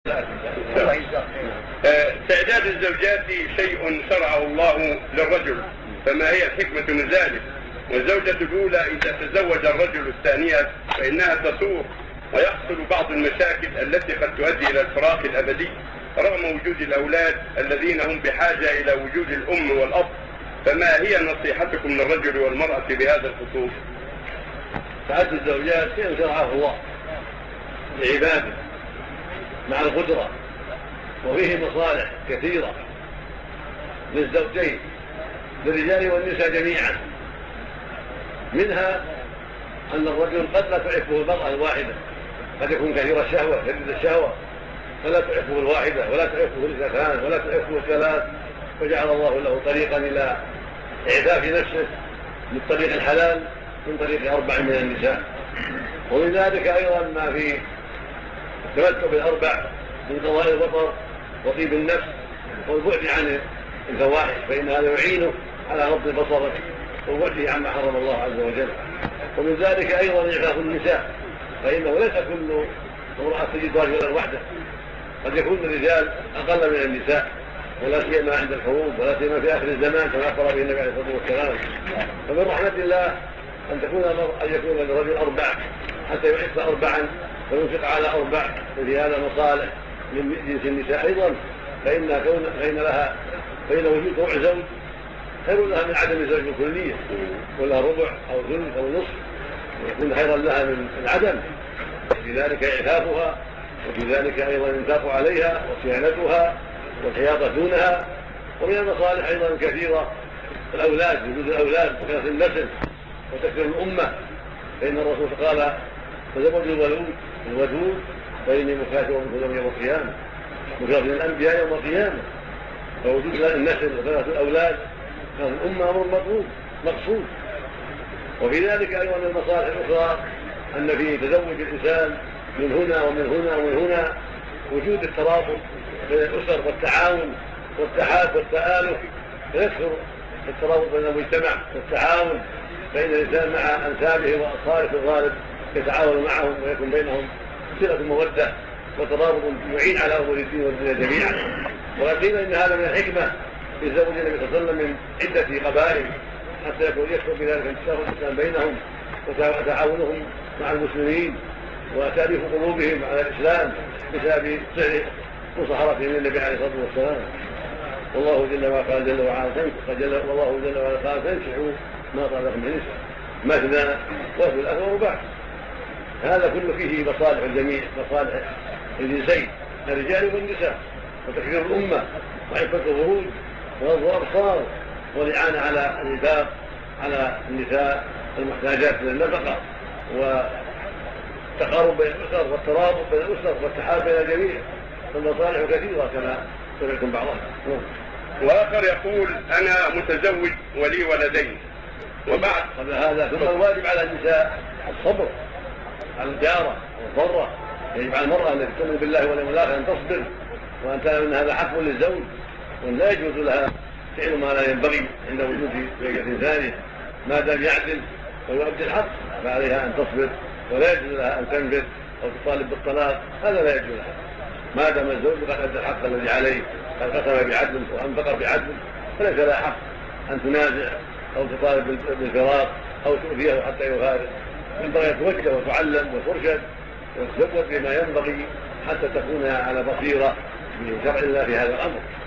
تعداد الزوجات شيء شرعه الله للرجل، فما هي الحكمة من ذلك؟ والزوجة الأولى إذا تزوج الرجل الثانية فإنها تثور ويحصل بعض المشاكل التي قد تؤدي إلى الفراق الأبدي رغم وجود الأولاد الذين هم بحاجة إلى وجود الأم والأب، فما هي نصيحتكم للرجل والمرأة بهذا الخصوص؟ تعدد الزوجات شيء شرعه الله لعباده مع القدرة، وفيه مصالح كثيرة للزوجين للرجال والنساء جميعا. منها أن الرجل قد لا تعفه المرأة الواحدة، قد يكون كثير الشهوة شديد الشهوة فلا تعفه الواحدة ولا تعفه الاثنتان ولا تعفه الثلاث، فجعل الله له طريقا إلى إعفاف نفسه بالطريق الحلال من طريق 4 من النساء. ومن ذلك أيضا ما في التمتع بالأربع من قضاء الوطر وطيب النفس والبعد عن الفواحش، فإن هذا يعينه على غض بصره ووجهه عما حرم الله عز وجل. ومن ذلك أيضا إعفاف النساء، فإنه ليس كل امرأة تجد رجلا وحده، قد يكون الرجال أقل من النساء، ولا سيما عند الحروب ولا سيما في آخر الزمان كما أخبر به النبي عليه الصلاة والسلام. فمن رحمة الله أن يكون للرجل 4 حتى يعف 4 وينفق على 4، وفي هذا مصالح من جنس النساء أيضا، فإن وجود ربع زوج خير لها من عدم الزوج بالكلية، ولا ربع أو ثلث أو نصف يكون خيرا لها من العدم. وفي ذلك إعفافها، وفي ذلك أيضا الإنفاق عليها وصيانتها والحياطة دونها. ومن المصالح أيضا كثيرة الأولاد، وجود الأولاد وكثرة النسل وتكثير الأمة، فإن الرسول قال تزوجوا الودود فإني مكاثر بكم يوم القيامة، مكاثر الأنبياء يوم القيامة. فوجود النسل وكثرة الأولاد كان الأمة أمر مطلوب مقصود. وفي ذلك أيضا من المصالح الأخرى أن في تزوج الإنسان من هنا ومن هنا ومن هنا وجود الترابط بين الأسر والتعاون والتحاب والتآلف، فيكثر الترابط بين المجتمع والتعاون، فإن الإنسان مع أنسابه وأصهاره في الغالب يتعاون معهم ويكون بينهم صلة مودة وترابط يعين على أمور الدين والدنيا جميعا. وقيل إن هذا من الحكمة في زوج النبي صلى الله عليه وسلم من عدة قبائل حتى يكثر بذلك انتشار الإسلام بينهم وتعاونهم مع المسلمين وتأليف قلوبهم على الإسلام بسبب سعر مصاحبتهم للنبي عليه الصلاة والسلام. والله جل وعلا جل وعلا والله جل وعلا قال فانكحوا ما طاب لكم من النساء مثنى وثلاث ورباع. هذا كله فيه مصالح الجميع، مصالح الجنسين الرجال والنساء، وتكثير الأمة وعفة الفروج وغض الأبصار والإعانة على الإنفاق على النساء المحتاجات من النفقة والتقارب بين الأسر والترابط بين الأسر والتحاب بين الجميع. فالمصالح كثيرة كما سمعتم بعضها. وآخر يقول أنا متزوج ولي ولدين وبعد قبل هذا ثم الواجب على النساء الصبر على الجارة والضرة. يجب على المرأة أن تؤمن بالله واليوم الآخر أن تصبر وأن تعلم أن هذا حق للزوج، وأن لا يجوز لها فعل ما لا ينبغي عند وجود زوجة ثانية ما دام يعدل ويؤدي الحق، فعليها أن تصبر ولا يجوز لها أن تنفذ أو تطالب بالطلاق، هذا لا يجوز لها ما دام الزوج قد أدى الحق الذي عليه، قد قسم بعدل وأنفق بعدل، فليس لها حق أن تنازع أو تطالب بالفراق أو تؤذيه حتى يفارق. ينبغي أن توجه وتعلم وترشد وتزود بما ينبغي حتى تكون على بصيرة بشرع الله في هذا الأمر.